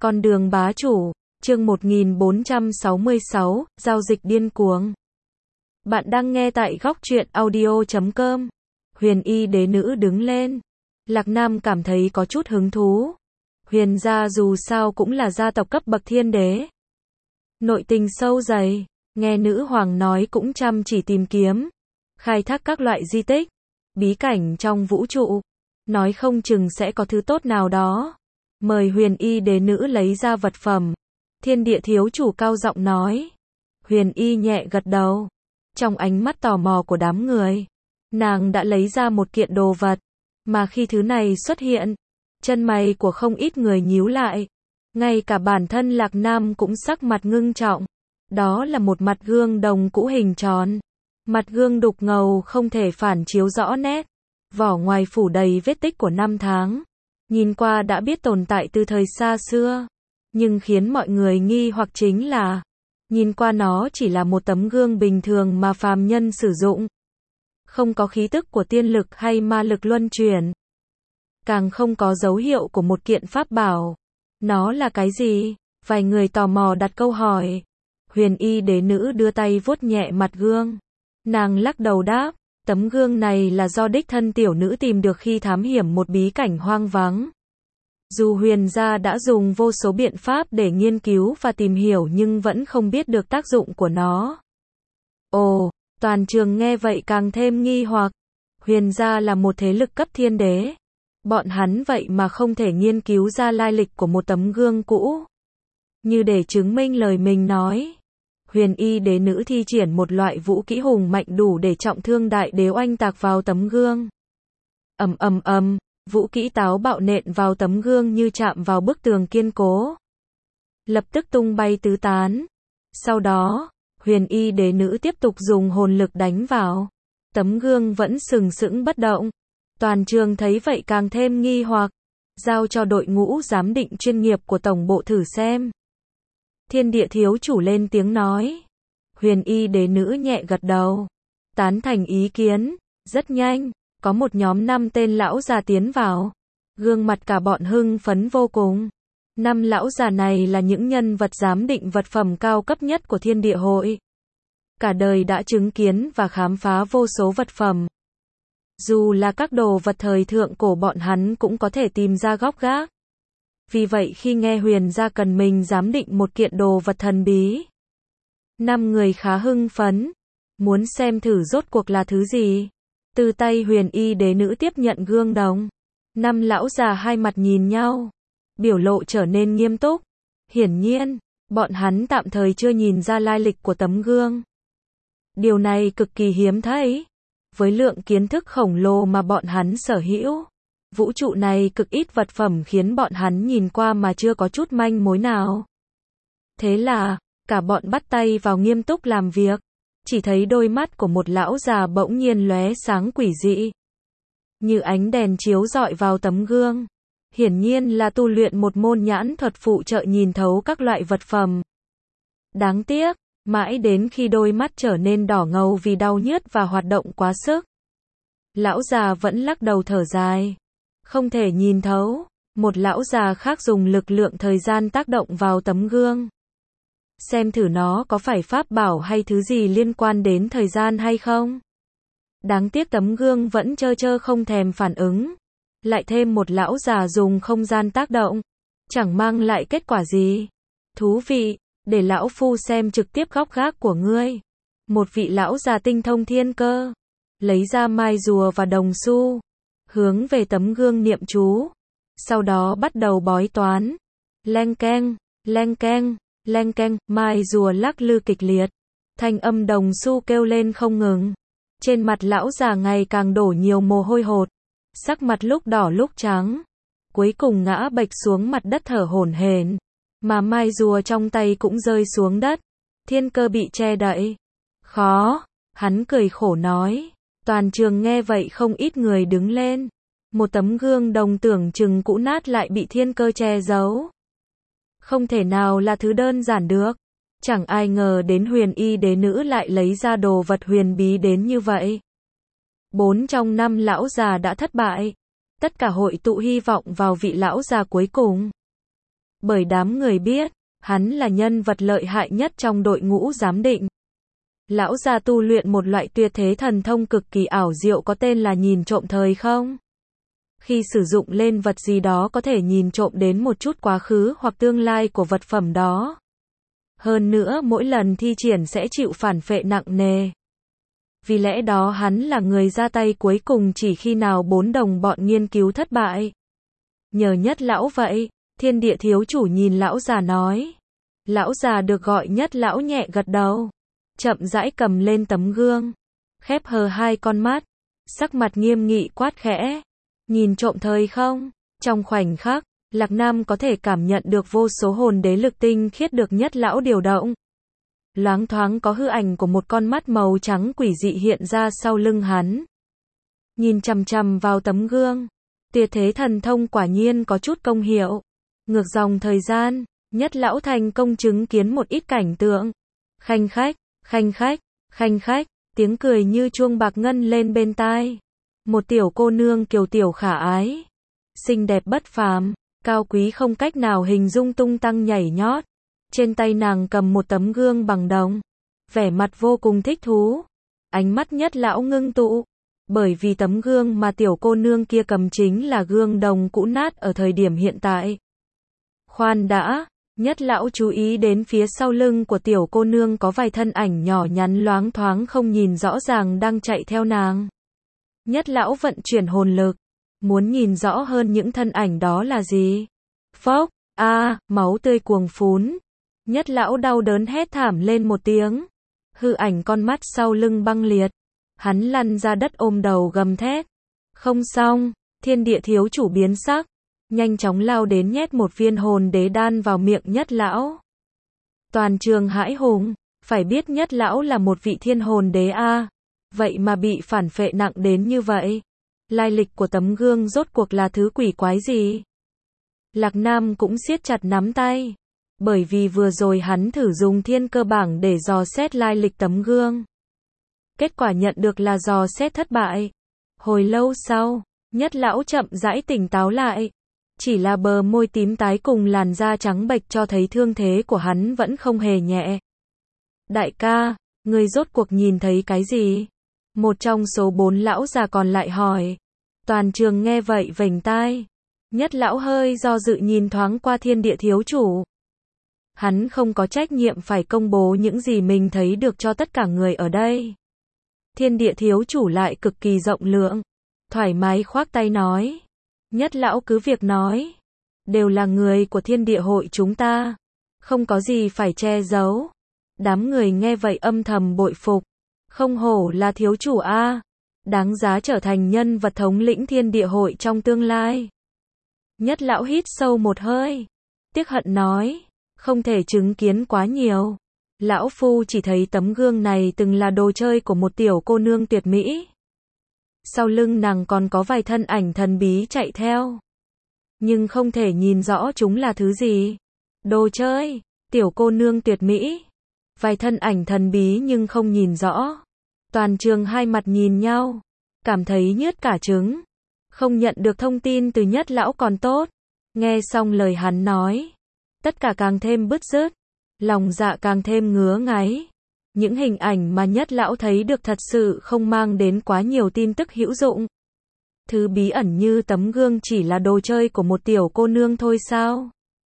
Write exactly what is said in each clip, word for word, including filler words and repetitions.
Con đường bá chủ, chương một nghìn bốn trăm sáu mươi sáu, giao dịch điên cuồng. Bạn đang nghe tại góc truyện audio chấm com. Huyền y đế nữ đứng lên. Lạc Nam cảm thấy có chút hứng thú. Huyền gia dù sao cũng là gia tộc cấp bậc thiên đế. Nội tình sâu dày, nghe nữ hoàng nói cũng chăm chỉ tìm kiếm, khai thác các loại di tích, bí cảnh trong vũ trụ. Nói không chừng sẽ có thứ tốt nào đó. Mời huyền y đế nữ lấy ra vật phẩm. Thiên địa thiếu chủ cao giọng nói. Huyền y nhẹ gật đầu. Trong ánh mắt tò mò của đám người, nàng đã lấy ra một kiện đồ vật. Mà khi thứ này xuất hiện, chân mày của không ít người nhíu lại. Ngay cả bản thân Lạc Nam cũng sắc mặt ngưng trọng. Đó là một mặt gương đồng cũ hình tròn. Mặt gương đục ngầu không thể phản chiếu rõ nét. Vỏ ngoài phủ đầy vết tích của năm tháng. Nhìn qua đã biết tồn tại từ thời xa xưa. Nhưng khiến mọi người nghi hoặc chính là, nhìn qua nó chỉ là một tấm gương bình thường mà phàm nhân sử dụng. Không có khí tức của tiên lực hay ma lực luân chuyển. Càng không có dấu hiệu của một kiện pháp bảo. Nó là cái gì? Vài người tò mò đặt câu hỏi. Huyền y đế nữ đưa tay vuốt nhẹ mặt gương. Nàng lắc đầu đáp. Tấm gương này là do đích thân tiểu nữ tìm được khi thám hiểm một bí cảnh hoang vắng. Dù huyền gia đã dùng vô số biện pháp để nghiên cứu và tìm hiểu nhưng vẫn không biết được tác dụng của nó. Ồ, toàn trường nghe vậy càng thêm nghi hoặc. Huyền gia là một thế lực cấp thiên đế. Bọn hắn vậy mà không thể nghiên cứu ra lai lịch của một tấm gương cũ. Như để chứng minh lời mình nói. Huyền y đế nữ thi triển một loại vũ kỹ hùng mạnh đủ để trọng thương đại đế oanh tạc vào tấm gương. Ầm ầm ầm, vũ kỹ táo bạo nện vào tấm gương như chạm vào bức tường kiên cố. Lập tức tung bay tứ tán. Sau đó, huyền y đế nữ tiếp tục dùng hồn lực đánh vào. Tấm gương vẫn sừng sững bất động. Toàn trường thấy vậy càng thêm nghi hoặc. Giao cho đội ngũ giám định chuyên nghiệp của tổng bộ thử xem. Thiên địa thiếu chủ lên tiếng nói. Huyền y đế nữ nhẹ gật đầu. Tán thành ý kiến. Rất nhanh, có một nhóm năm tên lão già tiến vào. Gương mặt cả bọn hưng phấn vô cùng. Năm lão già này là những nhân vật giám định vật phẩm cao cấp nhất của thiên địa hội. Cả đời đã chứng kiến và khám phá vô số vật phẩm. Dù là các đồ vật thời thượng cổ bọn hắn cũng có thể tìm ra góc gác. Vì vậy khi nghe huyền gia cần mình giám định một kiện đồ vật thần bí, năm người khá hưng phấn, muốn xem thử rốt cuộc là thứ gì. Từ tay huyền y đế nữ tiếp nhận gương đồng, năm lão già hai mặt nhìn nhau, biểu lộ trở nên nghiêm túc. Hiển nhiên, bọn hắn tạm thời chưa nhìn ra lai lịch của tấm gương. Điều này cực kỳ hiếm thấy. Với lượng kiến thức khổng lồ mà bọn hắn sở hữu, vũ trụ này cực ít vật phẩm khiến bọn hắn nhìn qua mà chưa có chút manh mối nào. Thế là, cả bọn bắt tay vào nghiêm túc làm việc. Chỉ thấy đôi mắt của một lão già bỗng nhiên lóe sáng quỷ dị. Như ánh đèn chiếu rọi vào tấm gương. Hiển nhiên là tu luyện một môn nhãn thuật phụ trợ nhìn thấu các loại vật phẩm. Đáng tiếc, mãi đến khi đôi mắt trở nên đỏ ngầu vì đau nhức và hoạt động quá sức. Lão già vẫn lắc đầu thở dài. Không thể nhìn thấu. Một lão già khác dùng lực lượng thời gian tác động vào tấm gương. Xem thử nó có phải pháp bảo hay thứ gì liên quan đến thời gian hay không. Đáng tiếc tấm gương vẫn trơ trơ không thèm phản ứng. Lại thêm một lão già dùng không gian tác động. Chẳng mang lại kết quả gì. Thú vị, để lão phu xem trực tiếp góc gác của ngươi. Một vị lão già tinh thông thiên cơ. Lấy ra mai rùa và đồng xu. Hướng về tấm gương niệm chú. Sau đó bắt đầu bói toán. Leng keng, leng keng, leng keng, mai rùa lắc lư kịch liệt. Thanh âm đồng xu kêu lên không ngừng. Trên mặt lão già ngày càng đổ nhiều mồ hôi hột. Sắc mặt lúc đỏ lúc trắng. Cuối cùng ngã bệch xuống mặt đất thở hổn hển. Mà mai rùa trong tay cũng rơi xuống đất. Thiên cơ bị che đậy. Khó, hắn cười khổ nói. Toàn trường nghe vậy không ít người đứng lên. Một tấm gương đồng tưởng chừng cũ nát lại bị thiên cơ che giấu. Không thể nào là thứ đơn giản được. Chẳng ai ngờ đến huyền y đế nữ lại lấy ra đồ vật huyền bí đến như vậy. Bốn trong năm lão già đã thất bại. Tất cả hội tụ hy vọng vào vị lão già cuối cùng. Bởi đám người biết, hắn là nhân vật lợi hại nhất trong đội ngũ giám định. Lão già tu luyện một loại tuyệt thế thần thông cực kỳ ảo diệu có tên là nhìn trộm thời không. Khi sử dụng lên vật gì đó có thể nhìn trộm đến một chút quá khứ hoặc tương lai của vật phẩm đó. Hơn nữa mỗi lần thi triển sẽ chịu phản phệ nặng nề. Vì lẽ đó hắn là người ra tay cuối cùng chỉ khi nào bốn đồng bọn nghiên cứu thất bại. Nhờ Nhất Lão vậy, Thiên Địa thiếu chủ nhìn lão già nói. Lão già được gọi Nhất Lão nhẹ gật đầu. Chậm rãi cầm lên tấm gương. Khép hờ hai con mắt. Sắc mặt nghiêm nghị quát khẽ. Nhìn trộm thời không? Trong khoảnh khắc, Lạc Nam có thể cảm nhận được vô số hồn đế lực tinh khiết được Nhất Lão điều động. Loáng thoáng có hư ảnh của một con mắt màu trắng quỷ dị hiện ra sau lưng hắn. Nhìn chằm chằm vào tấm gương. Tuyệt thế thần thông quả nhiên có chút công hiệu. Ngược dòng thời gian, Nhất Lão thành công chứng kiến một ít cảnh tượng. Khanh khách, khanh khách, khanh khách, tiếng cười như chuông bạc ngân lên bên tai. Một tiểu cô nương kiều tiểu khả ái, xinh đẹp bất phàm, cao quý không cách nào hình dung tung tăng nhảy nhót. Trên tay nàng cầm một tấm gương bằng đồng, vẻ mặt vô cùng thích thú. Ánh mắt Nhất Lão ngưng tụ, bởi vì tấm gương mà tiểu cô nương kia cầm chính là gương đồng cũ nát ở thời điểm hiện tại. Khoan đã, Nhất Lão chú ý đến phía sau lưng của tiểu cô nương có vài thân ảnh nhỏ nhắn loáng thoáng không nhìn rõ ràng đang chạy theo nàng. Nhất Lão vận chuyển hồn lực, muốn nhìn rõ hơn những thân ảnh đó là gì. Phốc, a, à, máu tươi cuồng phún. Nhất Lão đau đớn hét thảm lên một tiếng. Hư ảnh con mắt sau lưng băng liệt. Hắn lăn ra đất ôm đầu gầm thét. Không xong, Thiên Địa thiếu chủ biến sắc. Nhanh chóng lao đến nhét một viên hồn đế đan vào miệng Nhất Lão. Toàn trường hãi hùng, phải biết Nhất Lão là một vị thiên hồn đế a, vậy mà bị phản phệ nặng đến như vậy. Lai lịch của tấm gương rốt cuộc là thứ quỷ quái gì? Lạc Nam cũng siết chặt nắm tay, bởi vì vừa rồi hắn thử dùng thiên cơ bảng để dò xét lai lịch tấm gương. Kết quả nhận được là dò xét thất bại. Hồi lâu sau, Nhất Lão chậm rãi tỉnh táo lại. Chỉ là bờ môi tím tái cùng làn da trắng bệch cho thấy thương thế của hắn vẫn không hề nhẹ. Đại ca, ngươi rốt cuộc nhìn thấy cái gì? Một trong số bốn lão già còn lại hỏi. Toàn trường nghe vậy vểnh tai. Nhất Lão hơi do dự nhìn thoáng qua Thiên Địa thiếu chủ. Hắn không có trách nhiệm phải công bố những gì mình thấy được cho tất cả người ở đây. Thiên Địa thiếu chủ lại cực kỳ rộng lượng, thoải mái khoác tay nói. Nhất Lão cứ việc nói. Đều là người của Thiên Địa hội chúng ta. Không có gì phải che giấu. Đám người nghe vậy âm thầm bội phục. Không hổ là thiếu chủ a, đáng giá trở thành nhân vật thống lĩnh Thiên Địa hội trong tương lai. Nhất Lão hít sâu một hơi. Tiếc hận nói. Không thể chứng kiến quá nhiều. Lão Phu chỉ thấy tấm gương này từng là đồ chơi của một tiểu cô nương tuyệt mỹ. Sau lưng nàng còn có vài thân ảnh thần bí chạy theo. Nhưng không thể nhìn rõ chúng là thứ gì. Đồ chơi, tiểu cô nương tuyệt mỹ. Vài thân ảnh thần bí nhưng không nhìn rõ. Toàn trường hai mặt nhìn nhau. Cảm thấy nhớt cả trứng. Không nhận được thông tin từ Nhất Lão còn tốt. Nghe xong lời hắn nói. Tất cả càng thêm bứt rứt. Lòng dạ càng thêm ngứa ngáy. Những hình ảnh mà Nhất Lão thấy được thật sự không mang đến quá nhiều tin tức hữu dụng. Thứ bí ẩn như tấm gương chỉ là đồ chơi của một tiểu cô nương thôi sao?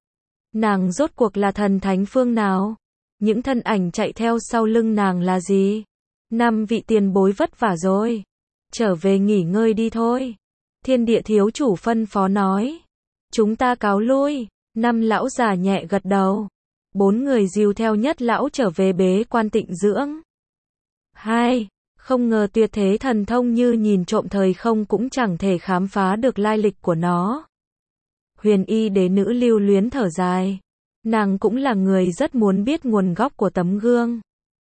Nàng rốt cuộc là thần thánh phương nào? Những thân ảnh chạy theo sau lưng nàng là gì? Năm vị tiền bối vất vả rồi. Trở về nghỉ ngơi đi thôi. Thiên Địa thiếu chủ phân phó nói. Chúng ta cáo lui. Năm lão già nhẹ gật đầu. Bốn người dìu theo Nhất Lão trở về bế quan tịnh dưỡng. Hai, không ngờ tuyệt thế thần thông như nhìn trộm thời không cũng chẳng thể khám phá được lai lịch của nó. Huyền y đế nữ lưu luyến thở dài. Nàng cũng là người rất muốn biết nguồn gốc của tấm gương.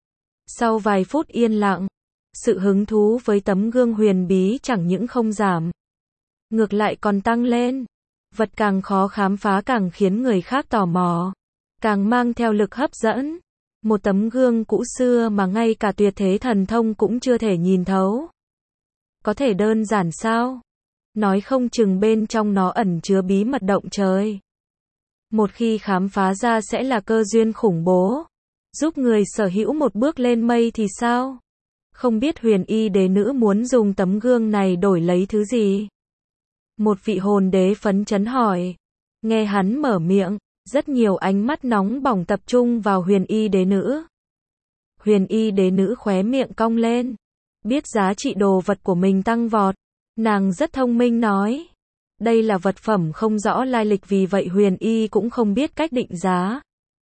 Sau vài phút yên lặng, sự hứng thú với tấm gương huyền bí chẳng những không giảm, ngược lại còn tăng lên. Vật càng khó khám phá càng khiến người khác tò mò, càng mang theo lực hấp dẫn. Một tấm gương cũ xưa mà ngay cả tuyệt thế thần thông cũng chưa thể nhìn thấu. Có thể đơn giản sao? Nói không chừng bên trong nó ẩn chứa bí mật động trời. Một khi khám phá ra sẽ là cơ duyên khủng bố, giúp người sở hữu một bước lên mây thì sao? Không biết huyền y đế nữ muốn dùng tấm gương này đổi lấy thứ gì? Một vị hồn đế phấn chấn hỏi. Nghe hắn mở miệng, rất nhiều ánh mắt nóng bỏng tập trung vào huyền y đế nữ. Huyền y đế nữ khóe miệng cong lên. Biết giá trị đồ vật của mình tăng vọt. Nàng rất thông minh nói. Đây là vật phẩm không rõ lai lịch, vì vậy huyền y cũng không biết cách định giá.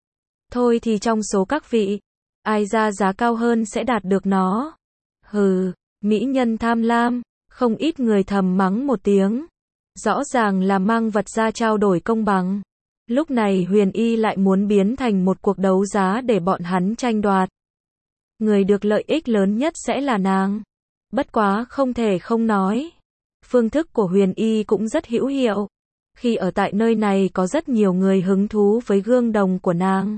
Thôi thì trong số các vị, ai ra giá cao hơn sẽ đạt được nó. Hừ, mỹ nhân tham lam, không ít người thầm mắng một tiếng. Rõ ràng là mang vật ra trao đổi công bằng. Lúc này huyền y lại muốn biến thành một cuộc đấu giá để bọn hắn tranh đoạt. Người được lợi ích lớn nhất sẽ là nàng. Bất quá không thể không nói. Phương thức của huyền y cũng rất hữu hiệu. Khi ở tại nơi này có rất nhiều người hứng thú với gương đồng của nàng.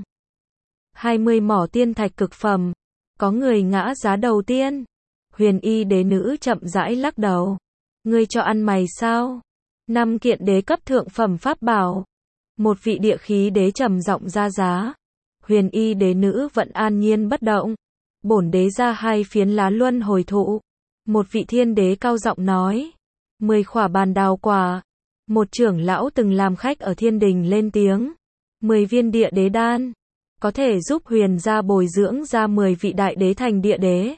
hai mươi mỏ tiên thạch cực phẩm. Có người ngã giá đầu tiên. Huyền y đế nữ chậm rãi lắc đầu. Ngươi cho ăn mày sao? Năm kiện đế cấp thượng phẩm pháp bảo. Một vị địa khí đế trầm giọng ra giá. Huyền y đế nữ vẫn an nhiên bất động. Bổn đế ra hai phiến lá luân hồi thụ. Một vị thiên đế cao giọng nói. Mười khỏa bàn đào quả. Một trưởng lão từng làm khách ở thiên đình lên tiếng. Mười viên địa đế đan. Có thể giúp huyền gia bồi dưỡng ra mười vị đại đế thành địa đế.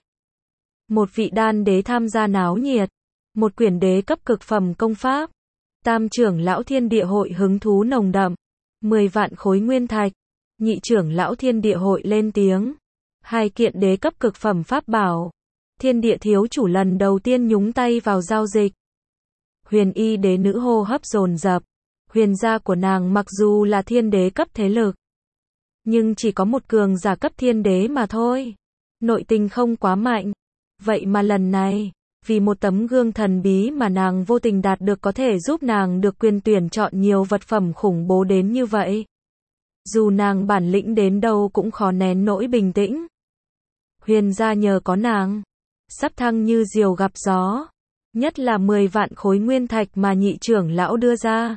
Một vị đan đế tham gia náo nhiệt. Một quyển đế cấp cực phẩm công pháp. Tam trưởng lão thiên địa hội hứng thú nồng đậm. Mười vạn khối nguyên thạch. Nhị trưởng lão thiên địa hội lên tiếng. Hai kiện đế cấp cực phẩm pháp bảo. Thiên địa thiếu chủ lần đầu tiên nhúng tay vào giao dịch. Huyền y đế nữ hô hấp dồn dập. Huyền gia của nàng mặc dù là thiên đế cấp thế lực, nhưng chỉ có một cường giả cấp thiên đế mà thôi. Nội tình không quá mạnh. Vậy mà lần này, vì một tấm gương thần bí mà nàng vô tình đạt được có thể giúp nàng được quyền tuyển chọn nhiều vật phẩm khủng bố đến như vậy. Dù nàng bản lĩnh đến đâu cũng khó nén nỗi bình tĩnh. Huyền gia nhờ có nàng, sắp thăng như diều gặp gió. Nhất là mười vạn khối nguyên thạch mà nhị trưởng lão đưa ra.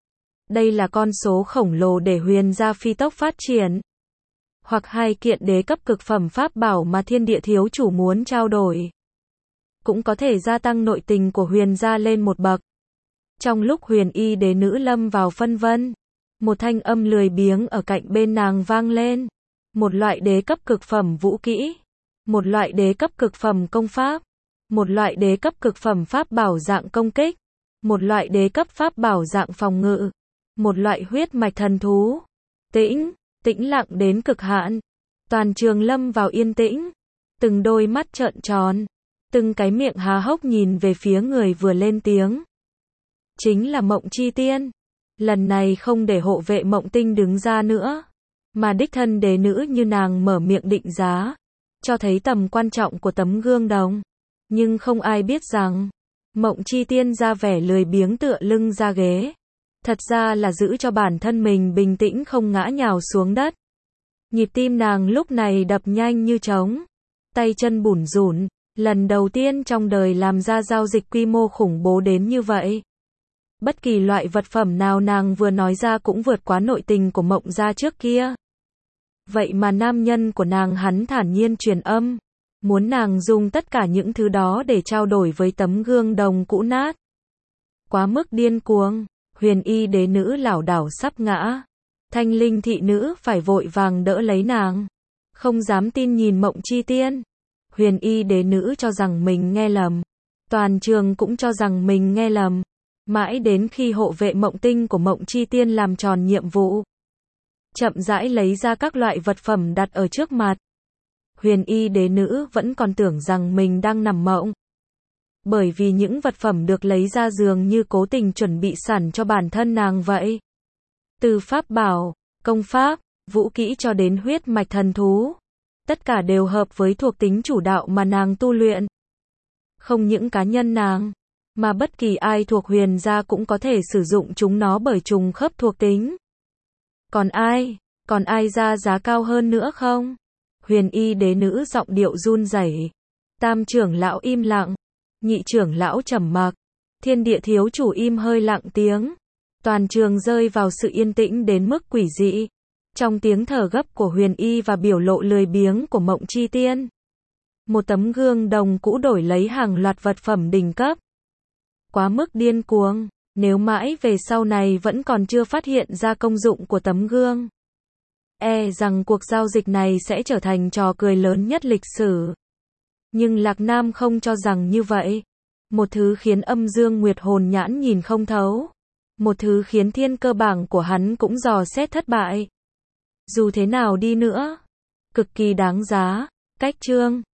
Đây là con số khổng lồ để huyền gia phi tốc phát triển. Hoặc hai kiện đế cấp cực phẩm pháp bảo mà thiên địa thiếu chủ muốn trao đổi. Cũng có thể gia tăng nội tình của huyền gia lên một bậc. Trong lúc huyền y đế nữ lâm vào phân vân, một thanh âm lười biếng ở cạnh bên nàng vang lên. Một loại đế cấp cực phẩm vũ kỹ. Một loại đế cấp cực phẩm công pháp. Một loại đế cấp cực phẩm pháp bảo dạng công kích. Một loại đế cấp pháp bảo dạng phòng ngự. Một loại huyết mạch thần thú. Tĩnh, tĩnh lặng đến cực hạn. Toàn trường lâm vào yên tĩnh. Từng đôi mắt trợn tròn. Từng cái miệng há hốc nhìn về phía người vừa lên tiếng. Chính là Mộng Chi Tiên. Lần này không để hộ vệ Mộng Tinh đứng ra nữa, mà đích thân đế nữ như nàng mở miệng định giá. Cho thấy tầm quan trọng của tấm gương đồng. Nhưng không ai biết rằng, Mộng Chi Tiên ra vẻ lười biếng tựa lưng ra ghế. Thật ra là giữ cho bản thân mình bình tĩnh không ngã nhào xuống đất. Nhịp tim nàng lúc này đập nhanh như trống. Tay chân bủn rủn, lần đầu tiên trong đời làm ra giao dịch quy mô khủng bố đến như vậy. Bất kỳ loại vật phẩm nào nàng vừa nói ra cũng vượt quá nội tình của Mộng gia trước kia. Vậy mà nam nhân của nàng hắn thản nhiên truyền âm. Muốn nàng dùng tất cả những thứ đó để trao đổi với tấm gương đồng cũ nát. Quá mức điên cuồng, huyền y đế nữ lảo đảo sắp ngã. Thanh linh thị nữ phải vội vàng đỡ lấy nàng. Không dám tin nhìn Mộng Chi Tiên. Huyền y đế nữ cho rằng mình nghe lầm. Toàn trường cũng cho rằng mình nghe lầm. Mãi đến khi hộ vệ Mộng Tinh của Mộng Chi Tiên làm tròn nhiệm vụ, chậm rãi lấy ra các loại vật phẩm đặt ở trước mặt. Huyền y đế nữ vẫn còn tưởng rằng mình đang nằm mộng. Bởi vì những vật phẩm được lấy ra dường như cố tình chuẩn bị sẵn cho bản thân nàng vậy. Từ pháp bảo, công pháp, vũ kỹ cho đến huyết mạch thần thú. Tất cả đều hợp với thuộc tính chủ đạo mà nàng tu luyện. Không những cá nhân nàng, mà bất kỳ ai thuộc huyền gia cũng có thể sử dụng chúng nó bởi trùng khớp thuộc tính. Còn ai, còn ai ra giá cao hơn nữa không? Huyền y đế nữ giọng điệu run rẩy. Tam trưởng lão im lặng. Nhị trưởng lão trầm mặc. Thiên địa thiếu chủ im hơi lặng tiếng. Toàn trường rơi vào sự yên tĩnh đến mức quỷ dị. Trong tiếng thở gấp của Huyền Y và biểu lộ lười biếng của Mộng Chi Tiên. Một tấm gương đồng cũ đổi lấy hàng loạt vật phẩm đỉnh cấp. Quá mức điên cuồng, nếu mãi về sau này vẫn còn chưa phát hiện ra công dụng của tấm gương. E rằng cuộc giao dịch này sẽ trở thành trò cười lớn nhất lịch sử. Nhưng Lạc Nam không cho rằng như vậy. Một thứ khiến Âm Dương Nguyệt hồn nhãn nhìn không thấu. Một thứ khiến thiên cơ bảng của hắn cũng dò xét thất bại. Dù thế nào đi nữa, cực kỳ đáng giá. Cách chương